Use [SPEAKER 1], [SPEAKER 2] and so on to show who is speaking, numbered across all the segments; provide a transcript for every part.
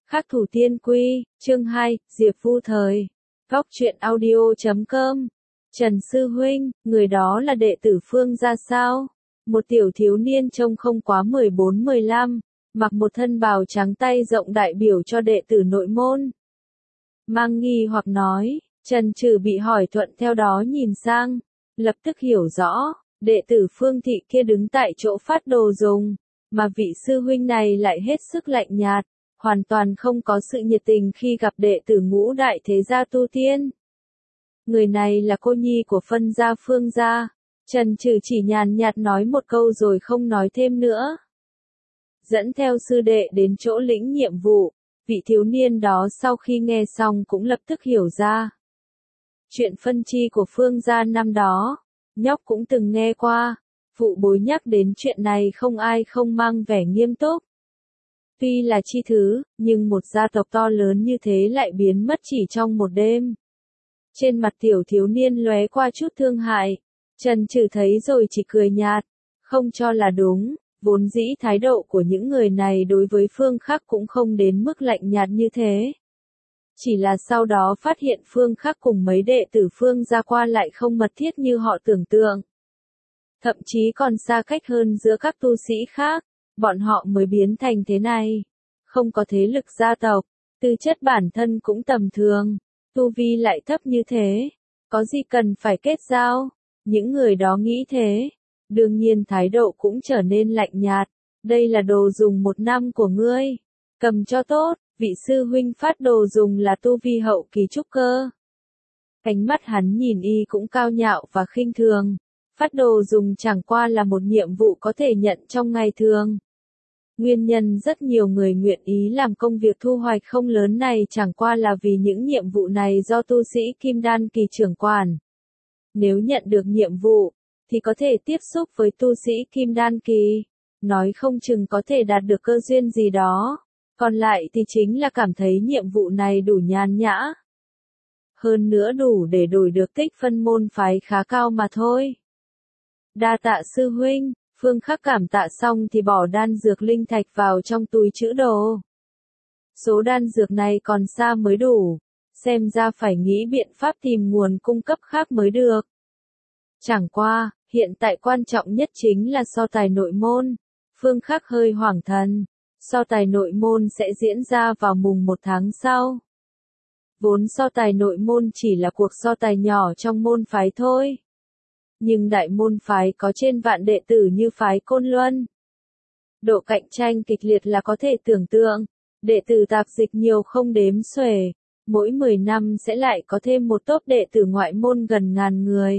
[SPEAKER 1] Khắc thủ tiên quy, chương 2, Diệp Vu thời. Góc truyện audio.com. Trần Sư Huynh, người đó là đệ tử Phương gia sao? Một tiểu thiếu niên trông không quá 14-15, mặc một thân bào trắng tay rộng đại biểu cho đệ tử nội môn. Mang nghi hoặc nói, Trần Trừ bị hỏi thuận theo đó nhìn sang, lập tức hiểu rõ, đệ tử Phương thị kia đứng tại chỗ phát đồ dùng, mà vị sư huynh này lại hết sức lạnh nhạt, hoàn toàn không có sự nhiệt tình khi gặp đệ tử ngũ đại thế gia tu tiên. Người này là cô nhi của phân gia Phương gia. Trần Trừ chỉ nhàn nhạt nói một câu rồi không nói thêm nữa. Dẫn theo sư đệ đến chỗ lĩnh nhiệm vụ, vị thiếu niên đó sau khi nghe xong cũng lập tức hiểu ra. Chuyện phân chi của Phương gia năm đó, nhóc cũng từng nghe qua, phụ bối nhắc đến chuyện này không ai không mang vẻ nghiêm túc. Tuy là chi thứ, nhưng một gia tộc to lớn như thế lại biến mất chỉ trong một đêm. Trên mặt tiểu thiếu niên lóe qua chút thương hại, Trần Trừ thấy rồi chỉ cười nhạt, không cho là đúng, vốn dĩ thái độ của những người này đối với Phương Khắc cũng không đến mức lạnh nhạt như thế. Chỉ là sau đó phát hiện Phương Khắc cùng mấy đệ tử Phương gia qua lại không mật thiết như họ tưởng tượng. Thậm chí còn xa cách hơn giữa các tu sĩ khác, bọn họ mới biến thành thế này. Không có thế lực gia tộc, tư chất bản thân cũng tầm thường, tu vi lại thấp như thế. Có gì cần phải kết giao? Những người đó nghĩ thế. Đương nhiên thái độ cũng trở nên lạnh nhạt. Đây là đồ dùng 1 năm của ngươi. Cầm cho tốt, vị sư huynh phát đồ dùng là tu vi hậu kỳ trúc cơ. Ánh mắt hắn nhìn y cũng cao nhạo và khinh thường. Phát đồ dùng chẳng qua là một nhiệm vụ có thể nhận trong ngày thường. Nguyên nhân rất nhiều người nguyện ý làm công việc thu hoạch không lớn này chẳng qua là vì những nhiệm vụ này do tu sĩ Kim Đan kỳ trưởng quản. Nếu nhận được nhiệm vụ, thì có thể tiếp xúc với tu sĩ Kim Đan kỳ, nói không chừng có thể đạt được cơ duyên gì đó. Còn lại thì chính là cảm thấy nhiệm vụ này đủ nhàn nhã. Hơn nữa đủ để đổi được tích phân môn phái khá cao mà thôi. Đa tạ sư huynh. Phương Khắc cảm tạ xong thì bỏ đan dược linh thạch vào trong túi trữ đồ. Số đan dược này còn xa mới đủ, xem ra phải nghĩ biện pháp tìm nguồn cung cấp khác mới được. Chẳng qua, hiện tại quan trọng nhất chính là so tài nội môn. Phương Khắc hơi hoảng thần, so tài nội môn sẽ diễn ra vào mùng 1 tháng sau. Vốn so tài nội môn chỉ là cuộc so tài nhỏ trong môn phái thôi. Nhưng đại môn phái có trên vạn đệ tử như phái Côn Luân. Độ cạnh tranh kịch liệt là có thể tưởng tượng, đệ tử tạp dịch nhiều không đếm xuể, mỗi 10 năm sẽ lại có thêm một tốp đệ tử ngoại môn gần 1000 người.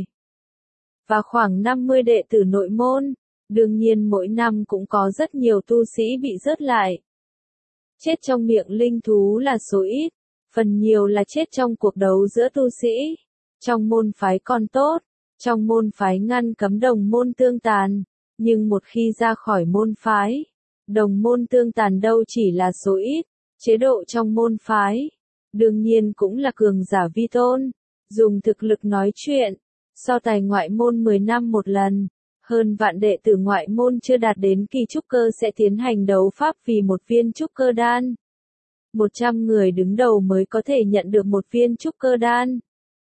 [SPEAKER 1] Và khoảng 50 đệ tử nội môn, đương nhiên mỗi năm cũng có rất nhiều tu sĩ bị rớt lại. Chết trong miệng linh thú là số ít, phần nhiều là chết trong cuộc đấu giữa tu sĩ. Trong môn phái còn tốt. Trong môn phái ngăn cấm đồng môn tương tàn, nhưng một khi ra khỏi môn phái, đồng môn tương tàn đâu chỉ là số ít, chế độ trong môn phái, đương nhiên cũng là cường giả vi tôn, dùng thực lực nói chuyện, so tài ngoại môn 10 năm một lần, hơn vạn đệ tử ngoại môn chưa đạt đến kỳ trúc cơ sẽ tiến hành đấu pháp vì một viên trúc cơ đan. 100 người đứng đầu mới có thể nhận được một viên trúc cơ đan.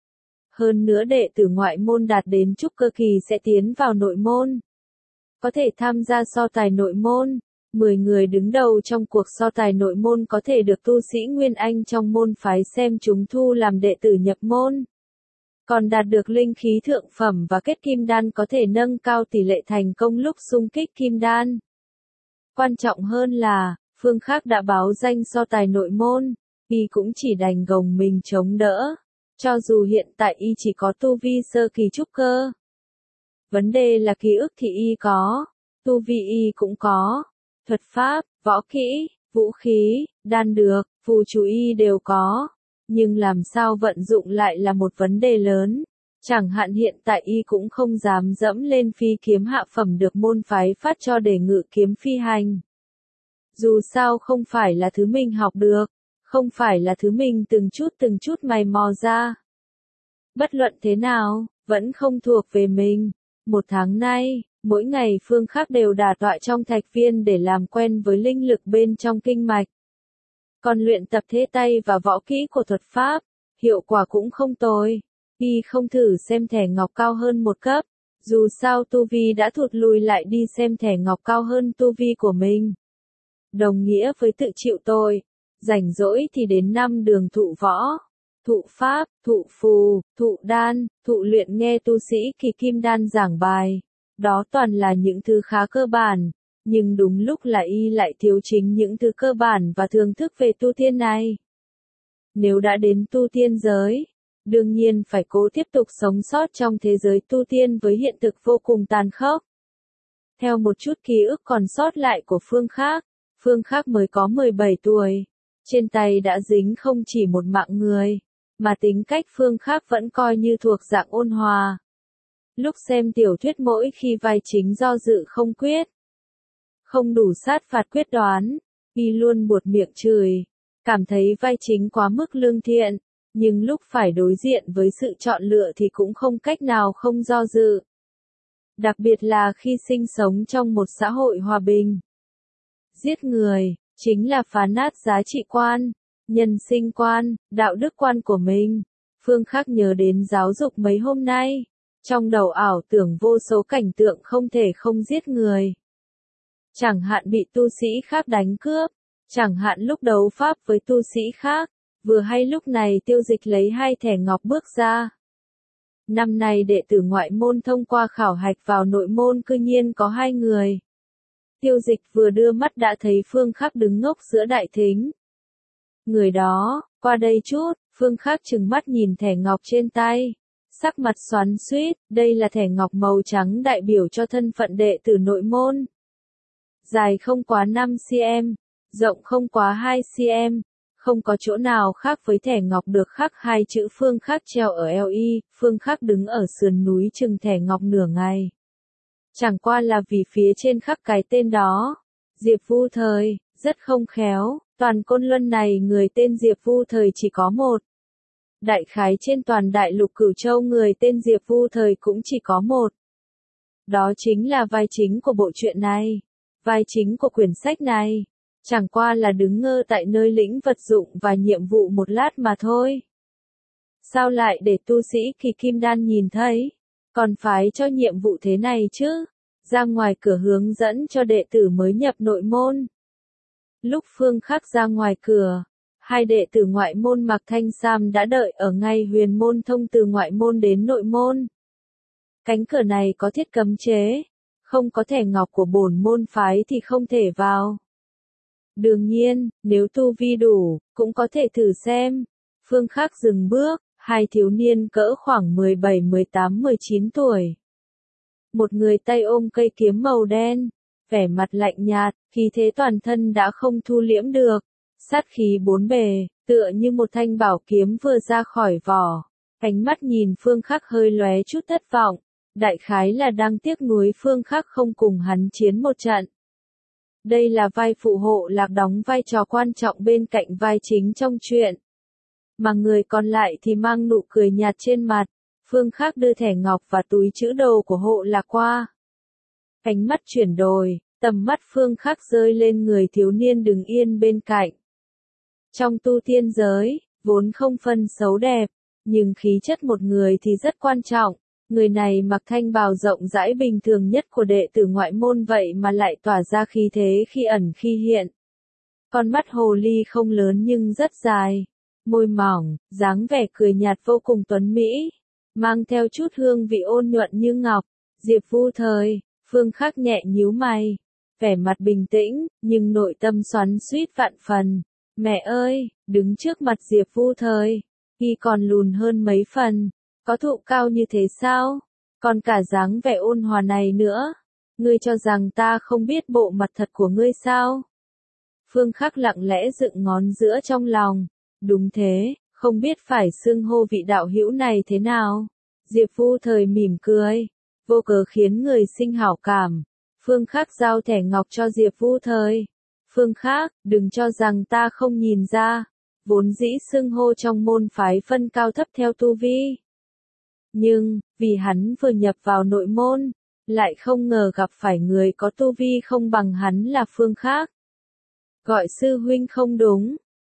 [SPEAKER 1] Hơn nữa đệ tử ngoại môn đạt đến trúc cơ kỳ sẽ tiến vào nội môn. Có thể tham gia so tài nội môn, 10 người đứng đầu trong cuộc so tài nội môn có thể được tu sĩ Nguyên Anh trong môn phái xem chúng thu làm đệ tử nhập môn. Còn đạt được linh khí thượng phẩm và kết kim đan có thể nâng cao tỷ lệ thành công lúc xung kích kim đan. Quan trọng hơn là, Phương Khắc đã báo danh so tài nội môn, y cũng chỉ đành gồng mình chống đỡ. Cho dù hiện tại y chỉ có tu vi sơ kỳ trúc cơ. Vấn đề là ký ức thì y có, tu vi y cũng có, thuật pháp, võ kỹ, vũ khí, đan dược, phù chú y đều có, nhưng làm sao vận dụng lại là một vấn đề lớn. Chẳng hạn hiện tại y cũng không dám dẫm lên phi kiếm hạ phẩm được môn phái phát cho để ngự kiếm phi hành. Dù sao không phải là thứ mình học được. Không phải là thứ mình từng chút mày mò ra. Bất luận thế nào, vẫn không thuộc về mình. 1 tháng nay, mỗi ngày Phương Khắc đều đả tọa trong thạch viên để làm quen với linh lực bên trong kinh mạch. còn luyện tập thế tay và võ kỹ của thuật pháp, hiệu quả cũng không tồi. Y không thử xem thẻ ngọc cao hơn một cấp, dù sao tu vi đã thụt lùi lại đi xem thẻ ngọc cao hơn tu vi của mình. Đồng nghĩa với tự chịu tội, rảnh rỗi thì đến 5 đường thụ võ, thụ pháp, thụ phù, thụ đan, thụ luyện nghe tu sĩ kỳ kim đan giảng bài. Đó toàn là những thứ khá cơ bản, nhưng đúng lúc là y lại thiếu chính những thứ cơ bản và thưởng thức về tu tiên này. Nếu đã đến tu tiên giới, đương nhiên phải cố tiếp tục sống sót trong thế giới tu tiên với hiện thực vô cùng tàn khốc. Theo một chút ký ức còn sót lại của Phương Khắc mới có 17 tuổi. Trên tay đã dính không chỉ một mạng người, mà tính cách Phương Khắc vẫn coi như thuộc dạng ôn hòa. Lúc xem tiểu thuyết mỗi khi vai chính do dự không quyết, không đủ sát phạt quyết đoán, y luôn buột miệng chửi, cảm thấy vai chính quá mức lương thiện, nhưng lúc phải đối diện với sự chọn lựa thì cũng không cách nào không do dự. Đặc biệt là khi sinh sống trong một xã hội hòa bình. Giết người, chính là phá nát giá trị quan, nhân sinh quan, đạo đức quan của mình. Phương Khắc nhớ đến giáo dục mấy hôm nay, trong đầu ảo tưởng vô số cảnh tượng không thể không giết người. Chẳng hạn bị tu sĩ khác đánh cướp, chẳng hạn lúc đấu pháp với tu sĩ khác, vừa hay lúc này Tiêu Dịch lấy 2 thẻ ngọc bước ra. Năm nay đệ tử ngoại môn thông qua khảo hạch vào nội môn cư nhiên có 2 người. Tiêu Dịch vừa đưa mắt đã thấy Phương Khắc đứng ngốc giữa đại thính. Người đó, qua đây chút, Phương Khắc trừng mắt nhìn thẻ ngọc trên tay. Sắc mặt xoắn xuýt, đây là thẻ ngọc màu trắng đại biểu cho thân phận đệ tử nội môn. Dài không quá 5 cm, rộng không quá 2 cm, không có chỗ nào khác với thẻ ngọc được khắc 2 chữ Phương Khắc treo ở eo y. Phương Khắc đứng ở sườn núi chừng thẻ ngọc nửa ngày. Chẳng qua là vì phía trên khắc cái tên đó, Diệp Vu Thời, rất không khéo, toàn Côn Luân này người tên Diệp Vu Thời chỉ có một. Đại khái trên toàn đại lục Cửu Châu người tên Diệp Vu Thời cũng chỉ có một. Đó chính là vai chính của bộ truyện này, vai chính của quyển sách này. Chẳng qua là đứng ngơ tại nơi lĩnh vật dụng và nhiệm vụ một lát mà thôi. Sao lại để tu sĩ kỳ kim đan nhìn thấy, còn phái cho nhiệm vụ thế này chứ? Ra ngoài cửa hướng dẫn cho đệ tử mới nhập nội môn. Lúc Phương Khắc ra ngoài cửa, 2 đệ tử ngoại môn mặc thanh sam đã đợi ở ngay huyền môn thông từ ngoại môn đến nội môn. Cánh cửa này có thiết cấm chế, không có thẻ ngọc của bổn môn phái thì không thể vào. Đương nhiên, nếu tu vi đủ, cũng có thể thử xem. Phương Khắc dừng bước, 2 thiếu niên cỡ khoảng 17, 18, 19 tuổi. Một người tay ôm cây kiếm màu đen, vẻ mặt lạnh nhạt, khí thế toàn thân đã không thu liễm được, sát khí bốn bề, tựa như một thanh bảo kiếm vừa ra khỏi vỏ. Ánh mắt nhìn Phương Khắc hơi lóe chút thất vọng, đại khái là đang tiếc nuối Phương Khắc không cùng hắn chiến một trận. Đây là vai phụ hộ lạc đóng vai trò quan trọng bên cạnh vai chính trong truyện. Mà người còn lại thì mang nụ cười nhạt trên mặt. Phương Khắc đưa thẻ ngọc và túi trữ đồ của hộ lạc qua. Ánh mắt chuyển đổi, tầm mắt Phương Khắc rơi lên người thiếu niên đứng yên bên cạnh. Trong tu tiên giới, vốn không phân xấu đẹp, nhưng khí chất một người thì rất quan trọng. Người này mặc thanh bào rộng rãi bình thường nhất của đệ tử ngoại môn vậy mà lại tỏa ra khí thế khi ẩn khi hiện. Con mắt hồ ly không lớn nhưng rất dài, môi mỏng, dáng vẻ cười nhạt vô cùng tuấn mỹ, mang theo chút hương vị ôn nhuận như ngọc. Diệp Vu Thời, Phương Khắc nhẹ nhíu mày, vẻ mặt bình tĩnh, nhưng nội tâm xoắn xuýt vạn phần. Mẹ ơi, đứng trước mặt Diệp Vu Thời, y còn lùn hơn mấy phần. Có thụ cao như thế sao? Còn cả dáng vẻ ôn hòa này nữa. Ngươi cho rằng ta không biết bộ mặt thật của ngươi sao? Phương Khắc lặng lẽ dựng ngón giữa trong lòng. Đúng thế, không biết phải xưng hô vị đạo hữu này thế nào? Diệp Vu Thời mỉm cười, vô cớ khiến người sinh hảo cảm. Phương Khắc giao thẻ ngọc cho Diệp Vu Thời. Phương Khắc, đừng cho rằng ta không nhìn ra. Vốn dĩ xưng hô trong môn phái phân cao thấp theo tu vi. Nhưng, vì hắn vừa nhập vào nội môn, lại không ngờ gặp phải người có tu vi không bằng hắn là Phương Khắc. Gọi sư huynh không đúng,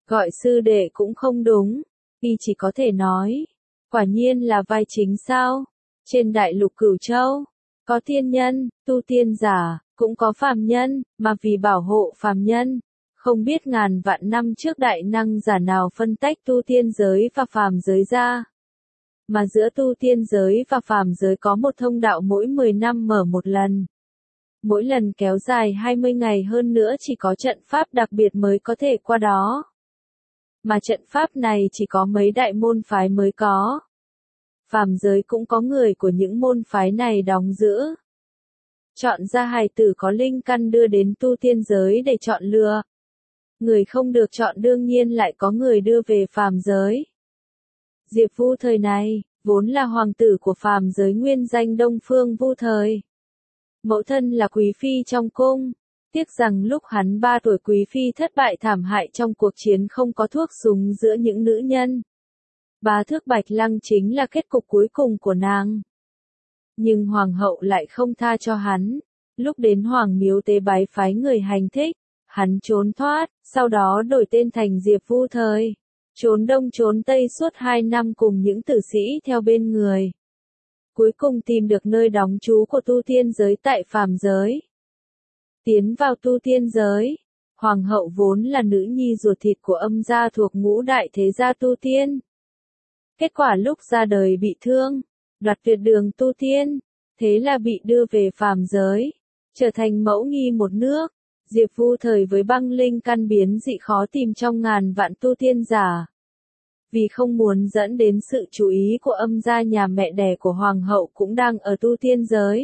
[SPEAKER 1] Gọi sư đệ cũng không đúng, y chỉ có thể nói, quả nhiên là vai chính sao? Trên đại lục Cửu Châu, có tiên nhân, tu tiên giả, cũng có phàm nhân, mà vì bảo hộ phàm nhân, không biết ngàn vạn năm trước đại năng giả nào phân tách tu tiên giới và phàm giới ra. Mà giữa tu tiên giới và phàm giới có một thông đạo mỗi 10 năm mở một lần. Mỗi lần kéo dài 20 ngày hơn nữa chỉ có trận pháp đặc biệt mới có thể qua đó. Mà trận pháp này chỉ có mấy đại môn phái mới có. Phàm giới cũng có người của những môn phái này đóng giữ. Chọn ra hài tử có linh căn đưa đến tu tiên giới để chọn lựa. Người không được chọn đương nhiên lại có người đưa về phàm giới. Diệp Vu Thời này, vốn là hoàng tử của phàm giới nguyên danh Đông Phương Vu Thời. Mẫu thân là quý phi trong cung. Tiếc rằng lúc hắn 3 tuổi quý phi thất bại thảm hại trong cuộc chiến không có thuốc súng giữa những nữ nhân. Bá thước Bạch Lăng chính là kết cục cuối cùng của nàng. Nhưng hoàng hậu lại không tha cho hắn. Lúc đến hoàng miếu tế bái phái người hành thích, hắn trốn thoát, sau đó đổi tên thành Diệp Vu Thời. Trốn đông trốn tây suốt 2 năm cùng những tử sĩ theo bên người. Cuối cùng tìm được nơi đóng trú của tu tiên giới tại phàm giới. Tiến vào tu tiên giới, hoàng hậu vốn là nữ nhi ruột thịt của âm gia thuộc ngũ đại thế gia tu tiên. Kết quả lúc ra đời bị thương, đoạt tuyệt đường tu tiên, thế là bị đưa về phàm giới, trở thành mẫu nghi một nước. Diệp Vu Thời với băng linh căn biến dị khó tìm trong ngàn vạn tu tiên giả. Vì không muốn dẫn đến sự chú ý của âm gia nhà mẹ đẻ của hoàng hậu cũng đang ở tu tiên giới.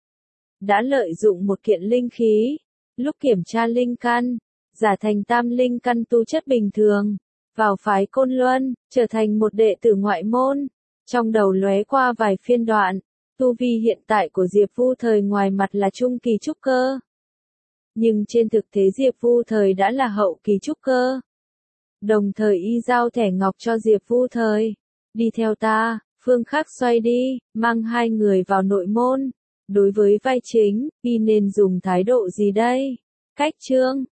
[SPEAKER 1] Đã lợi dụng một kiện linh khí, lúc kiểm tra linh căn, giả thành tam linh căn tu chất bình thường, vào phái Côn Luân, trở thành một đệ tử ngoại môn. Trong đầu lóe qua vài phiên đoạn, tu vi hiện tại của Diệp Vu Thời ngoài mặt là trung kỳ trúc cơ. Nhưng trên thực tế Diệp Vu Thời đã là hậu kỳ trúc cơ. Đồng thời y giao thẻ ngọc cho Diệp Vu Thời. Đi theo ta, phương khác xoay đi, mang 2 người vào nội môn. Đối với vai chính, y nên dùng thái độ gì đây? Cách chương,